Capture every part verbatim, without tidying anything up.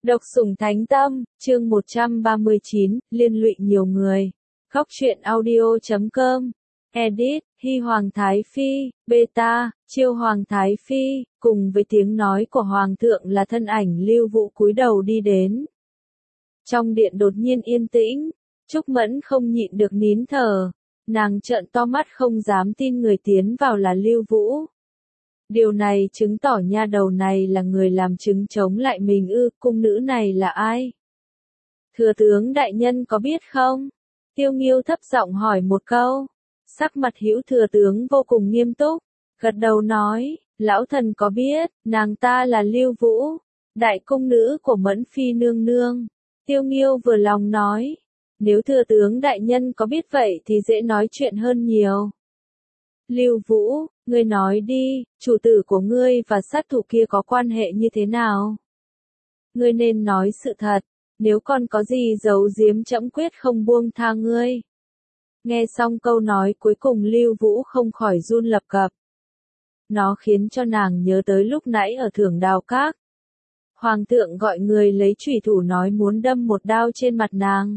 Độc sủng thánh tâm, chương một trăm ba mươi chín, liên lụy nhiều người. Góc truyện audio chấm com. Edit, Hy Hoàng Thái Phi, Beta, Chiêu Hoàng Thái Phi, cùng với tiếng nói của Hoàng thượng là thân ảnh Lưu Vũ cúi đầu đi đến. Trong điện đột nhiên yên tĩnh, Trúc Mẫn không nhịn được nín thở, nàng trợn to mắt không dám tin người tiến vào là Lưu Vũ. Điều này chứng tỏ nha đầu này là người làm chứng chống lại mình ư, cung nữ này là ai? Thừa tướng đại nhân có biết không? Tiêu Nghiêu thấp giọng hỏi một câu. Sắc mặt Hữu thừa tướng vô cùng nghiêm túc, gật đầu nói, lão thần có biết, nàng ta là Lưu Vũ, đại cung nữ của Mẫn Phi nương nương. Tiêu Nghiêu vừa lòng nói, nếu thừa tướng đại nhân có biết vậy thì dễ nói chuyện hơn nhiều. Lưu Vũ, ngươi nói đi, chủ tử của ngươi và sát thủ kia có quan hệ như thế nào? Ngươi nên nói sự thật, nếu còn có gì giấu giếm trẫm quyết không buông tha ngươi. Nghe xong câu nói cuối cùng Lưu Vũ không khỏi run lập cập. Nó khiến cho nàng nhớ tới lúc nãy ở Thưởng Đào Các. Hoàng thượng gọi người lấy chủy thủ nói muốn đâm một đao trên mặt nàng.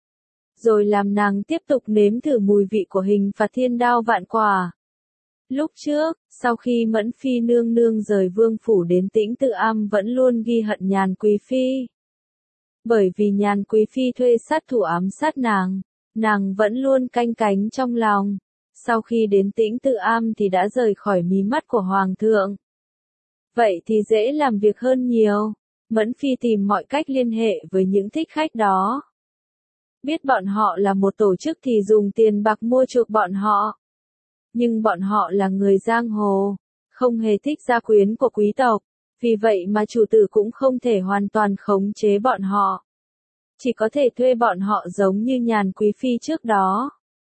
Rồi làm nàng tiếp tục nếm thử mùi vị của hình phạt thiên đao vạn quả. Lúc trước, sau khi Mẫn Phi nương nương rời vương phủ đến Tĩnh Tự Am vẫn luôn ghi hận Nhàn Quý Phi. Bởi vì Nhàn Quý Phi thuê sát thủ ám sát nàng, nàng vẫn luôn canh cánh trong lòng. Sau khi đến Tĩnh Tự Am thì đã rời khỏi mí mắt của Hoàng thượng. Vậy thì dễ làm việc hơn nhiều. Mẫn Phi tìm mọi cách liên hệ với những thích khách đó. Biết bọn họ là một tổ chức thì dùng tiền bạc mua chuộc bọn họ. Nhưng bọn họ là người giang hồ, không hề thích gia quyến của quý tộc, vì vậy mà chủ tử cũng không thể hoàn toàn khống chế bọn họ. Chỉ có thể thuê bọn họ giống như Nhàn Quý Phi trước đó.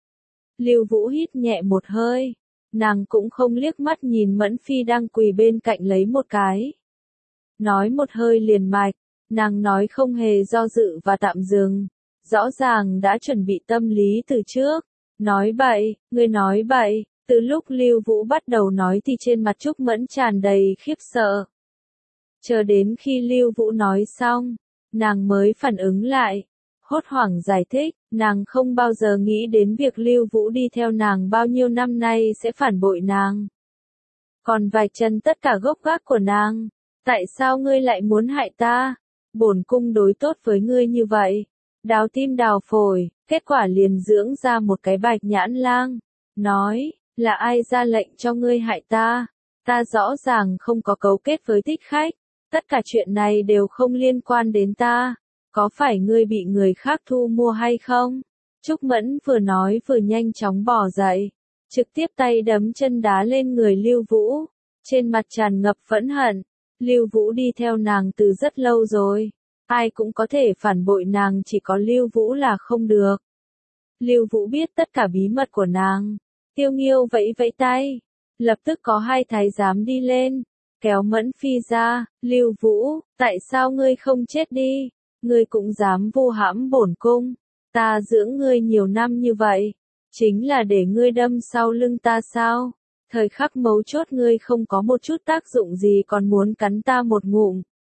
Lưu Vũ hít nhẹ một hơi, nàng cũng không liếc mắt nhìn Mẫn Phi đang quỳ bên cạnh lấy một cái. Nói một hơi liền mạch, nàng nói không hề do dự và tạm dừng, rõ ràng đã chuẩn bị tâm lý từ trước. Nói bậy, ngươi nói bậy. Từ lúc Lưu Vũ bắt đầu nói thì trên mặt Trúc Mẫn tràn đầy khiếp sợ. Chờ đến khi Lưu Vũ nói xong, nàng mới phản ứng lại. Hốt hoảng giải thích, nàng không bao giờ nghĩ đến việc Lưu Vũ đi theo nàng bao nhiêu năm nay sẽ phản bội nàng. Còn vạch chân tất cả gốc gác của nàng. Tại sao ngươi lại muốn hại ta? Bổn cung đối tốt với ngươi như vậy. Đào tim đào phổi, kết quả liền dưỡng ra một cái Bạch Nhãn Lang. Nói, là ai ra lệnh cho ngươi hại ta? Ta rõ ràng không có cấu kết với thích khách. Tất cả chuyện này đều không liên quan đến ta. Có phải ngươi bị người khác thu mua hay không? Trúc Mẫn vừa nói vừa nhanh chóng bỏ dậy. Trực tiếp tay đấm chân đá lên người Lưu Vũ. Trên mặt tràn ngập phẫn hận. Lưu Vũ đi theo nàng từ rất lâu rồi. Ai cũng có thể phản bội nàng, chỉ có Lưu Vũ là không được. Lưu Vũ biết tất cả bí mật của nàng. Tiêu Nghiêu vẫy vẫy tay. Lập tức có hai thái giám đi lên. Kéo Mẫn Phi ra. Lưu Vũ, tại sao ngươi không chết đi? Ngươi cũng dám vu hãm bổn cung. Ta dưỡng ngươi nhiều năm như vậy. Chính là để ngươi đâm sau lưng ta sao? Thời khắc mấu chốt ngươi không có một chút tác dụng gì còn muốn cắn ta một ngụm.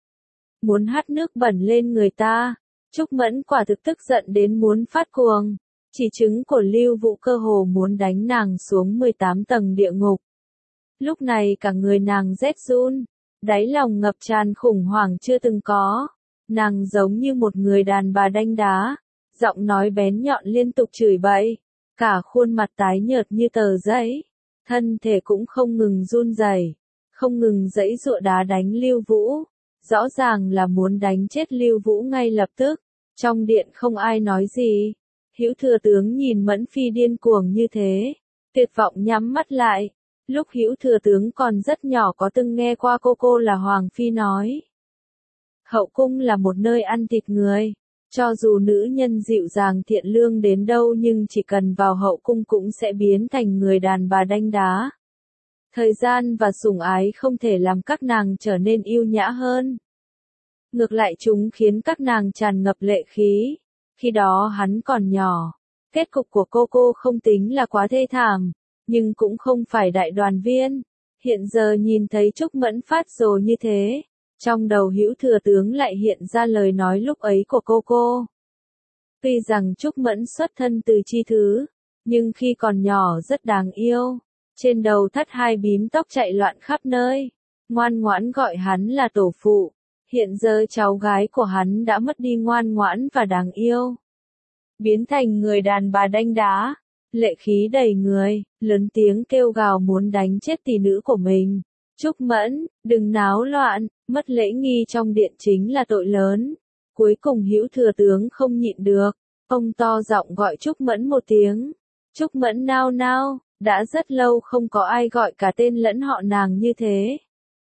Muốn hắt nước bẩn lên người ta. Trúc Mẫn quả thực tức giận đến muốn phát cuồng. Chỉ chứng của Lưu Vũ cơ hồ muốn đánh nàng xuống mười tám tầng địa ngục. Lúc này cả người nàng rét run, đáy lòng ngập tràn khủng hoảng chưa từng có. Nàng giống như một người đàn bà đanh đá, giọng nói bén nhọn liên tục chửi bậy, cả khuôn mặt tái nhợt như tờ giấy, thân thể cũng không ngừng run rẩy, không ngừng giãy giụa đá đánh Lưu Vũ, rõ ràng là muốn đánh chết Lưu Vũ ngay lập tức. Trong điện không ai nói gì. Hữu thừa tướng nhìn Mẫn Phi điên cuồng như thế, tuyệt vọng nhắm mắt lại. Lúc Hữu thừa tướng còn rất nhỏ có từng nghe qua cô cô là Hoàng Phi nói. Hậu cung là một nơi ăn thịt người. Cho dù nữ nhân dịu dàng thiện lương đến đâu nhưng chỉ cần vào hậu cung cũng sẽ biến thành người đàn bà đanh đá. Thời gian và sủng ái không thể làm các nàng trở nên yêu nhã hơn. Ngược lại chúng khiến các nàng tràn ngập lệ khí. Khi đó hắn còn nhỏ. Kết cục của cô cô không tính là quá thê thảm, nhưng cũng không phải đại đoàn viên. Hiện giờ nhìn thấy Trúc Mẫn phát rồ như thế, Trong đầu Hữu Thừa Tướng lại hiện ra lời nói lúc ấy của cô cô. Tuy rằng Trúc Mẫn xuất thân từ chi thứ, nhưng khi còn nhỏ rất đáng yêu. Trên đầu thắt hai bím tóc chạy loạn khắp nơi, ngoan ngoãn gọi hắn là tổ phụ. Hiện giờ cháu gái của hắn đã mất đi ngoan ngoãn và đáng yêu, biến thành người đàn bà đanh đá, lệ khí đầy người, lớn tiếng kêu gào muốn đánh chết tỷ nữ của mình. Trúc Mẫn, đừng náo loạn, mất lễ nghi trong điện chính là tội lớn. Cuối cùng Hữu Thừa Tướng không nhịn được, ông to giọng gọi Trúc Mẫn một tiếng. Trúc Mẫn nao nao, đã rất lâu không có ai gọi cả tên lẫn họ nàng như thế.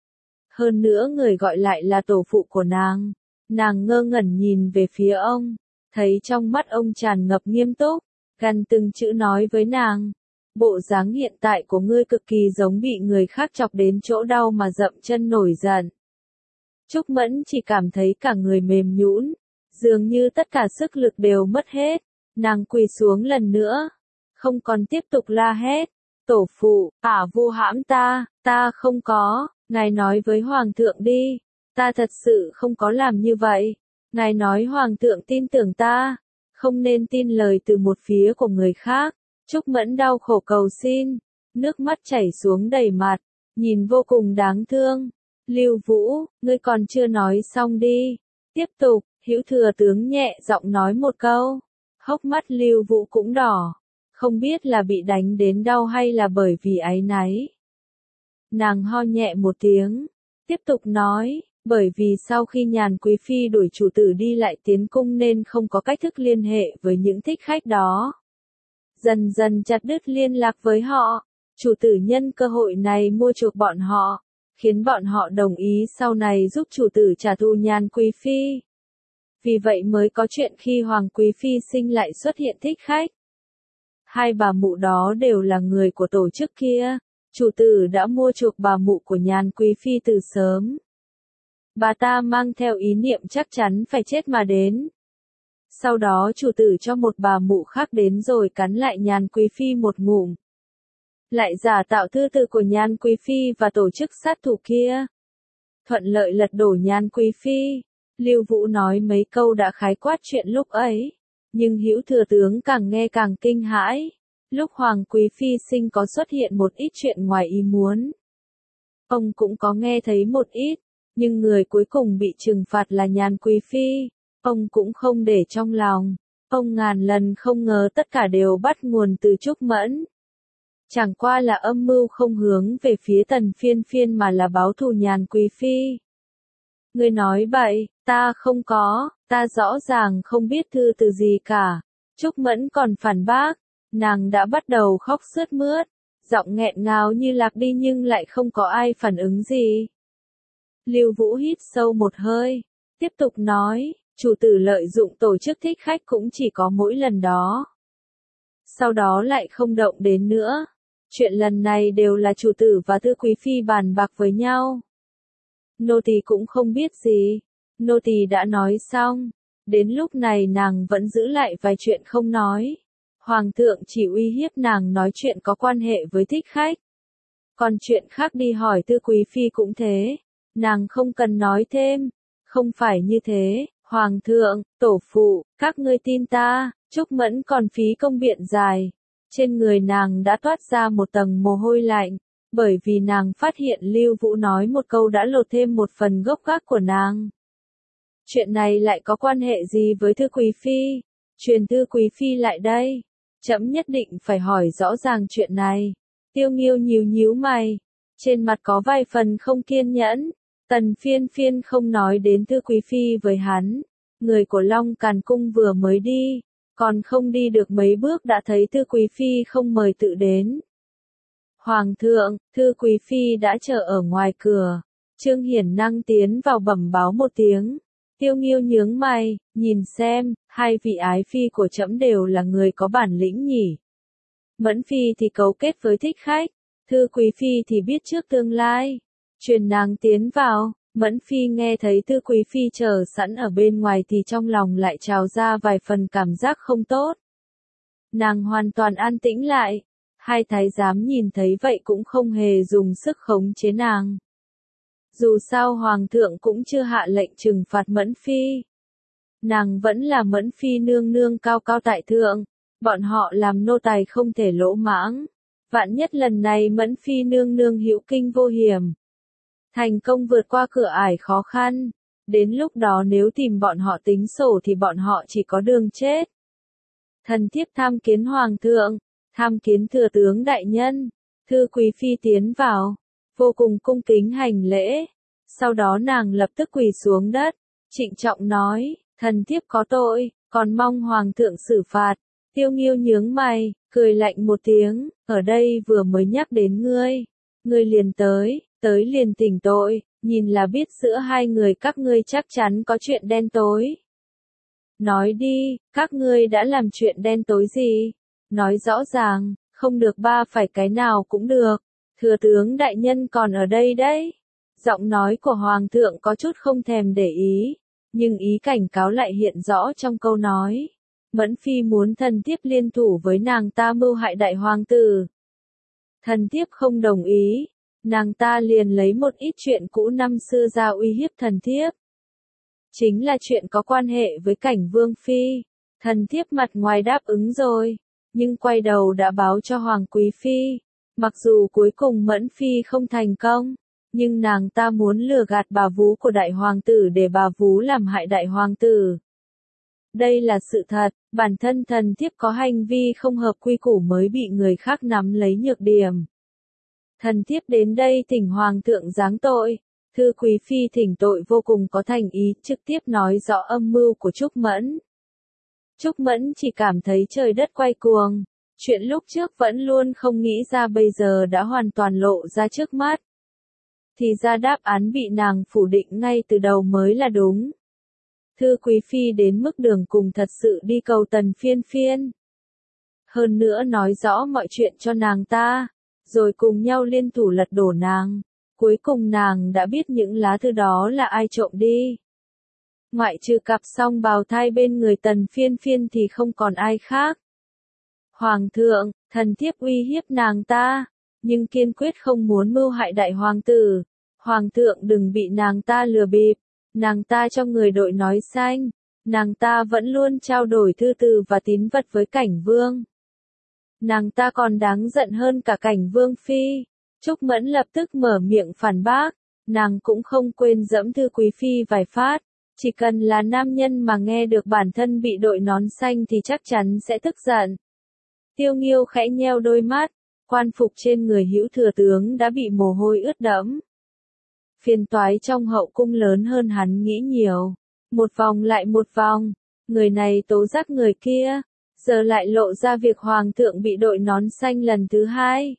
Hơn nữa người gọi lại là tổ phụ của nàng. Nàng ngơ ngẩn nhìn về phía ông, thấy trong mắt ông tràn ngập nghiêm túc, gằn từng chữ nói với nàng. Bộ dáng hiện tại của ngươi cực kỳ giống bị người khác chọc đến chỗ đau mà dậm chân nổi giận. Trúc Mẫn chỉ cảm thấy cả người mềm nhũn, dường như tất cả sức lực đều mất hết. Nàng quỳ xuống lần nữa, không còn tiếp tục la hét. Tổ phụ, ả vu hãm ta, ta không có, ngài nói với hoàng thượng đi, ta thật sự không có làm như vậy. Ngài nói hoàng thượng tin tưởng ta, không nên tin lời từ một phía của người khác. Trúc Mẫn đau khổ cầu xin, nước mắt chảy xuống đầy mặt, nhìn vô cùng đáng thương. Lưu Vũ, ngươi còn chưa nói xong đi. Tiếp tục, Hữu Thừa Tướng nhẹ giọng nói một câu. Hốc mắt Lưu Vũ cũng đỏ, không biết là bị đánh đến đau hay là bởi vì áy náy. Nàng ho nhẹ một tiếng, tiếp tục nói, bởi vì sau khi Nhàn Quý Phi đuổi chủ tử đi lại tiến cung nên không có cách thức liên hệ với những thích khách đó. Dần dần chặt đứt liên lạc với họ, chủ tử nhân cơ hội này mua chuộc bọn họ, khiến bọn họ đồng ý sau này giúp chủ tử trả thù Nhàn Quý Phi. Vì vậy mới có chuyện khi Hoàng Quý Phi sinh lại xuất hiện thích khách. Hai bà mụ đó đều là người của tổ chức kia, chủ tử đã mua chuộc bà mụ của Nhàn Quý Phi từ sớm. Bà ta mang theo ý niệm chắc chắn phải chết mà đến. Sau đó chủ tử cho một bà mụ khác đến rồi cắn lại Nhàn Quý Phi một ngụm. Lại giả tạo thư từ của Nhàn Quý Phi và tổ chức sát thủ kia. Thuận lợi lật đổ Nhàn Quý Phi. Lưu Vũ nói mấy câu đã khái quát chuyện lúc ấy. Nhưng Hữu Thừa Tướng càng nghe càng kinh hãi. Lúc Hoàng Quý Phi sinh có xuất hiện một ít chuyện ngoài ý muốn. Ông cũng có nghe thấy một ít, nhưng người cuối cùng bị trừng phạt là Nhàn Quý Phi. Ông cũng không để trong lòng. Ông ngàn lần không ngờ tất cả đều bắt nguồn từ Trúc Mẫn. Chẳng qua là âm mưu không hướng về phía Tần Phiên Phiên mà là báo thù Nhàn Quý Phi. Ngươi nói bậy, ta không có, ta rõ ràng không biết thư từ gì cả. Trúc Mẫn còn phản bác, nàng đã bắt đầu khóc sướt mướt, giọng nghẹn ngào như lạc đi nhưng lại không có ai phản ứng gì. Lưu Vũ hít sâu một hơi, tiếp tục nói, chủ tử lợi dụng tổ chức thích khách cũng chỉ có mỗi lần đó. Sau đó lại không động đến nữa. Chuyện lần này đều là chủ tử và Thư Quý Phi bàn bạc với nhau. Nô tỳ cũng không biết gì. Nô tỳ đã nói xong. Đến lúc này nàng vẫn giữ lại vài chuyện không nói. Hoàng thượng chỉ uy hiếp nàng nói chuyện có quan hệ với thích khách. Còn chuyện khác đi hỏi Thư Quý Phi cũng thế. Nàng không cần nói thêm. Không phải như thế, Hoàng thượng, tổ phụ, các ngươi tin ta. Trúc Mẫn còn phí công biện dài. Trên người nàng đã toát ra một tầng mồ hôi lạnh, bởi vì nàng phát hiện Lưu Vũ nói một câu đã lột thêm một phần gốc gác của nàng. Chuyện này lại có quan hệ gì với Thư Quý Phi? Truyền Thư Quý Phi lại đây. Trẫm nhất định phải hỏi rõ ràng chuyện này. Tiêu Nghiêu nhíu nhíu mày, trên mặt có vài phần không kiên nhẫn. Tần Phiên Phiên không nói đến Thư Quý Phi với hắn. Người của Long Càn Cung vừa mới đi, còn không đi được mấy bước đã thấy Thư Quý Phi không mời tự đến. Hoàng thượng, Thư Quý Phi đã chờ ở ngoài cửa. Trương Hiển Năng tiến vào bẩm báo một tiếng. Tiêu Nghiêu nhướng mày, nhìn xem, hai vị ái phi của trẫm đều là người có bản lĩnh nhỉ. Mẫn Phi thì cấu kết với thích khách, Thư Quý Phi thì biết trước tương lai. Truyền nàng tiến vào. Mẫn Phi nghe thấy Thư Quý Phi chờ sẵn ở bên ngoài thì trong lòng lại trào ra vài phần cảm giác không tốt. Nàng hoàn toàn an tĩnh lại. Hai thái giám nhìn thấy vậy cũng không hề dùng sức khống chế nàng. Dù sao hoàng thượng cũng chưa hạ lệnh trừng phạt Mẫn Phi. Nàng vẫn là Mẫn Phi nương nương cao cao tại thượng, bọn họ làm nô tài không thể lỗ mãng. Vạn nhất lần này Mẫn Phi nương nương hữu kinh vô hiểm, thành công vượt qua cửa ải khó khăn, đến lúc đó nếu tìm bọn họ tính sổ thì bọn họ chỉ có đường chết. Thần thiếp tham kiến hoàng thượng, tham kiến thừa tướng đại nhân. Thư quý phi tiến vào, vô cùng cung kính hành lễ, sau đó nàng lập tức quỳ xuống đất, trịnh trọng nói, thần thiếp có tội, còn mong hoàng thượng xử phạt. Tiêu Nghiêu nhướng mày, cười lạnh một tiếng, ở đây vừa mới nhắc đến ngươi, ngươi liền tới, tới liền tỉnh tội, nhìn là biết giữa hai người các ngươi chắc chắn có chuyện đen tối. Nói đi, các ngươi đã làm chuyện đen tối gì? Nói rõ ràng, không được ba phải cái nào cũng được. Thừa tướng đại nhân còn ở đây đấy. Giọng nói của hoàng thượng có chút không thèm để ý, nhưng ý cảnh cáo lại hiện rõ trong câu nói. Mẫn Phi muốn thần thiếp liên thủ với nàng ta mưu hại đại hoàng tử. Thần thiếp không đồng ý, nàng ta liền lấy một ít chuyện cũ năm xưa ra uy hiếp thần thiếp. Chính là chuyện có quan hệ với cảnh vương phi. Thần thiếp mặt ngoài đáp ứng rồi, nhưng quay đầu đã báo cho hoàng quý phi. Mặc dù cuối cùng Mẫn Phi không thành công, nhưng nàng ta muốn lừa gạt bà vú của đại hoàng tử để bà vú làm hại đại hoàng tử. Đây là sự thật, bản thân thần thiếp có hành vi không hợp quy củ mới bị người khác nắm lấy nhược điểm. Thần thiếp đến đây thỉnh hoàng thượng giáng tội. Thư quý phi thỉnh tội vô cùng có thành ý, trực tiếp nói rõ âm mưu của Trúc Mẫn. Trúc Mẫn chỉ cảm thấy trời đất quay cuồng, chuyện lúc trước vẫn luôn không nghĩ ra bây giờ đã hoàn toàn lộ ra trước mắt. Thì ra đáp án bị nàng phủ định ngay từ đầu mới là đúng. Thư quý phi đến mức đường cùng thật sự đi cầu Tần Phiên Phiên. Hơn nữa nói rõ mọi chuyện cho nàng ta, rồi cùng nhau liên thủ lật đổ nàng. Cuối cùng nàng đã biết những lá thư đó là ai trộm đi. Ngoại trừ cặp song bào thai bên người Tần Phiên Phiên thì không còn ai khác. Hoàng thượng, thần thiếp uy hiếp nàng ta, nhưng kiên quyết không muốn mưu hại đại hoàng tử. Hoàng thượng đừng bị nàng ta lừa bịp, nàng ta cho người đội nói xanh, nàng ta vẫn luôn trao đổi thư từ và tín vật với cảnh vương. Nàng ta còn đáng giận hơn cả cảnh vương phi. Trúc Mẫn lập tức mở miệng phản bác, nàng cũng không quên dẫm Thư quý phi vài phát, chỉ cần là nam nhân mà nghe được bản thân bị đội nón xanh thì chắc chắn sẽ tức giận. Tiêu Nghiêu khẽ nheo đôi mắt, quan phục trên người hữu thừa tướng đã bị mồ hôi ướt đẫm. Phiền toái trong hậu cung lớn hơn hắn nghĩ nhiều, một vòng lại một vòng, người này tố giác người kia, giờ lại lộ ra việc hoàng thượng bị đội nón xanh lần thứ hai.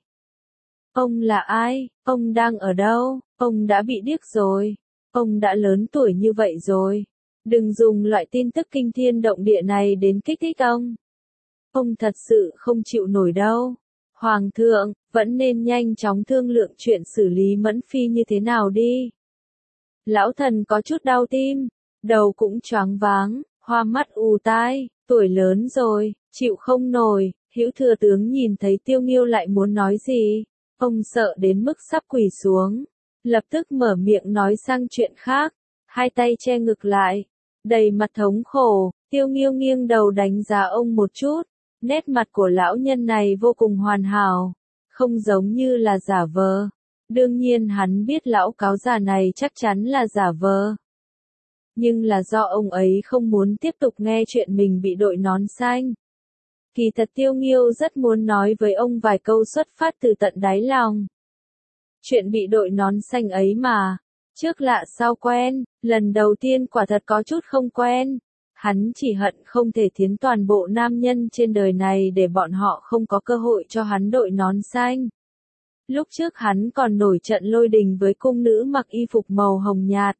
Ông là ai? Ông đang ở đâu? Ông đã bị điếc rồi. Ông đã lớn tuổi như vậy rồi. Đừng dùng loại tin tức kinh thiên động địa này đến kích thích ông. Ông thật sự không chịu nổi đâu. Hoàng thượng, vẫn nên nhanh chóng thương lượng chuyện xử lý Mẫn Phi như thế nào đi. Lão thần có chút đau tim, đầu cũng choáng váng, hoa mắt ù tai, tuổi lớn rồi, chịu không nổi. Hữu thừa tướng nhìn thấy Tiêu Nghiêu lại muốn nói gì. Ông sợ đến mức sắp quỳ xuống, lập tức mở miệng nói sang chuyện khác, hai tay che ngực lại, đầy mặt thống khổ. Tiêu Nghiêu nghiêng đầu đánh giá ông một chút, nét mặt của lão nhân này vô cùng hoàn hảo, không giống như là giả vờ. Đương nhiên hắn biết lão cáo già này chắc chắn là giả vờ. Nhưng là do ông ấy không muốn tiếp tục nghe chuyện mình bị đội nón xanh. Kỳ thật Tiêu Nghiêu rất muốn nói với ông vài câu xuất phát từ tận đáy lòng. Chuyện bị đội nón xanh ấy mà, trước lạ sau quen, lần đầu tiên quả thật có chút không quen. Hắn chỉ hận không thể thiến toàn bộ nam nhân trên đời này để bọn họ không có cơ hội cho hắn đội nón xanh. Lúc trước hắn còn nổi trận lôi đình với cung nữ mặc y phục màu hồng nhạt.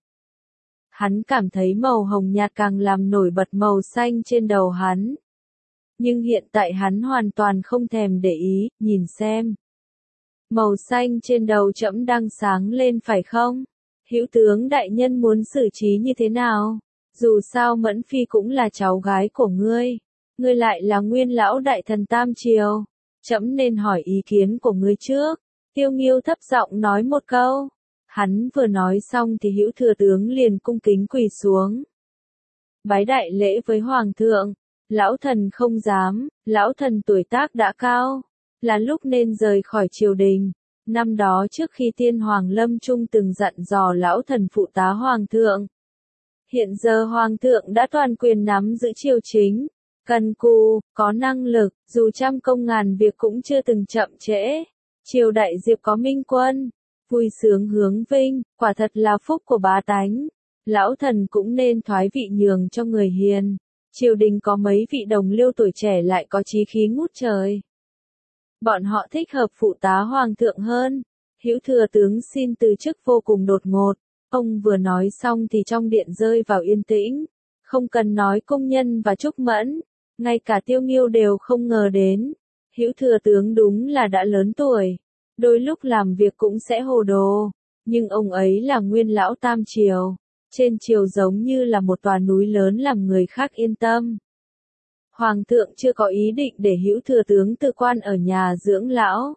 Hắn cảm thấy màu hồng nhạt càng làm nổi bật màu xanh trên đầu hắn. Nhưng hiện tại hắn hoàn toàn không thèm để ý, nhìn xem. Màu xanh trên đầu trẫm đang sáng lên phải không? Hữu tướng đại nhân muốn xử trí như thế nào? Dù sao Mẫn Phi cũng là cháu gái của ngươi. Ngươi lại là nguyên lão đại thần Tam Triều. Trẫm nên hỏi ý kiến của ngươi trước. Tiêu Nghiêu thấp giọng nói một câu. Hắn vừa nói xong thì Hữu Thừa tướng liền cung kính quỳ xuống. Bái đại lễ với Hoàng thượng, lão thần không dám, lão thần tuổi tác đã cao, là lúc nên rời khỏi triều đình. Năm đó trước khi tiên hoàng lâm trung từng dặn dò lão thần phụ tá Hoàng thượng. Hiện giờ Hoàng thượng đã toàn quyền nắm giữ triều chính, cần cù, có năng lực, dù trăm công ngàn việc cũng chưa từng chậm trễ. Triều đại Diệp có minh quân, vui sướng hướng vinh, quả thật là phúc của bá tánh. Lão thần cũng nên thoái vị nhường cho người hiền. Triều đình có mấy vị đồng liêu tuổi trẻ lại có chí khí ngút trời. Bọn họ thích hợp phụ tá Hoàng thượng hơn. Hữu Thừa tướng xin từ chức vô cùng đột ngột. Ông vừa nói xong thì trong điện rơi vào yên tĩnh. Không cần nói công nhân và Trúc Mẫn, ngay cả Tiêu Nghiêu đều không ngờ đến. Hữu Thừa tướng đúng là đã lớn tuổi, đôi lúc làm việc cũng sẽ hồ đồ, nhưng ông ấy là nguyên lão tam triều, trên triều giống như là một tòa núi lớn làm người khác yên tâm. Hoàng thượng chưa có ý định để Hữu Thừa tướng từ quan ở nhà dưỡng lão.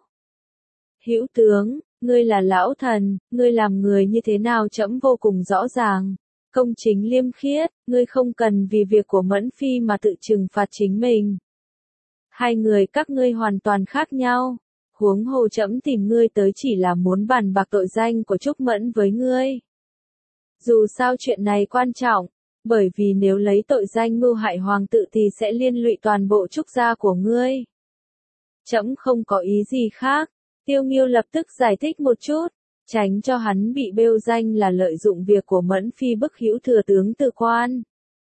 Hữu tướng, ngươi là lão thần, ngươi làm người như thế nào trẫm vô cùng rõ ràng. Công chính liêm khiết, ngươi không cần vì việc của Mẫn Phi mà tự trừng phạt chính mình. Hai người các ngươi hoàn toàn khác nhau. Huống hồ trẫm tìm ngươi tới chỉ là muốn bàn bạc tội danh của Trúc Mẫn với ngươi. Dù sao chuyện này quan trọng, bởi vì nếu lấy tội danh mưu hại hoàng tự thì sẽ liên lụy toàn bộ Trúc gia của ngươi. Trẫm không có ý gì khác. Tiêu Nghiêu lập tức giải thích một chút, tránh cho hắn bị bêu danh là lợi dụng việc của Mẫn Phi bức Hữu Thừa tướng từ quan.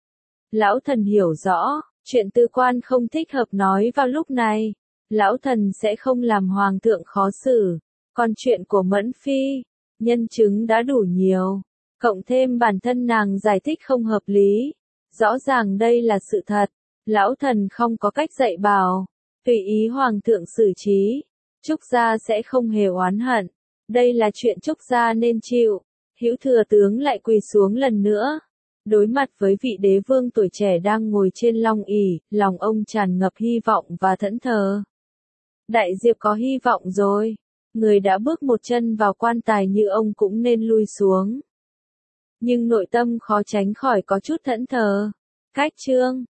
Lão thần hiểu rõ, chuyện từ quan không thích hợp nói vào lúc này. Lão thần sẽ không làm hoàng thượng khó xử. Còn chuyện của Mẫn Phi, nhân chứng đã đủ nhiều. Cộng thêm bản thân nàng giải thích không hợp lý. Rõ ràng đây là sự thật. Lão thần không có cách dạy bảo. Tùy ý hoàng thượng xử trí. Trúc gia sẽ không hề oán hận. Đây là chuyện Trúc gia nên chịu. Hữu Thừa tướng lại quỳ xuống lần nữa. Đối mặt với vị đế vương tuổi trẻ đang ngồi trên long ỷ, lòng ông tràn ngập hy vọng và thẫn thờ. Đại Diệp có hy vọng rồi. Người đã bước một chân vào quan tài như ông cũng nên lui xuống. Nhưng nội tâm khó tránh khỏi có chút thẫn thờ. Cách chương